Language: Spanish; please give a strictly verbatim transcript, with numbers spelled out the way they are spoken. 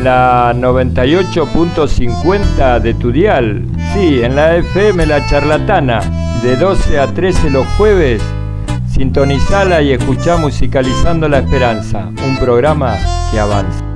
la noventa y ocho punto cincuenta de tu dial. Sí, en la F M La Charlatana, de doce a trece los jueves. Sintonizala y escuchá Musicalizando la Esperanza, un programa que avanza.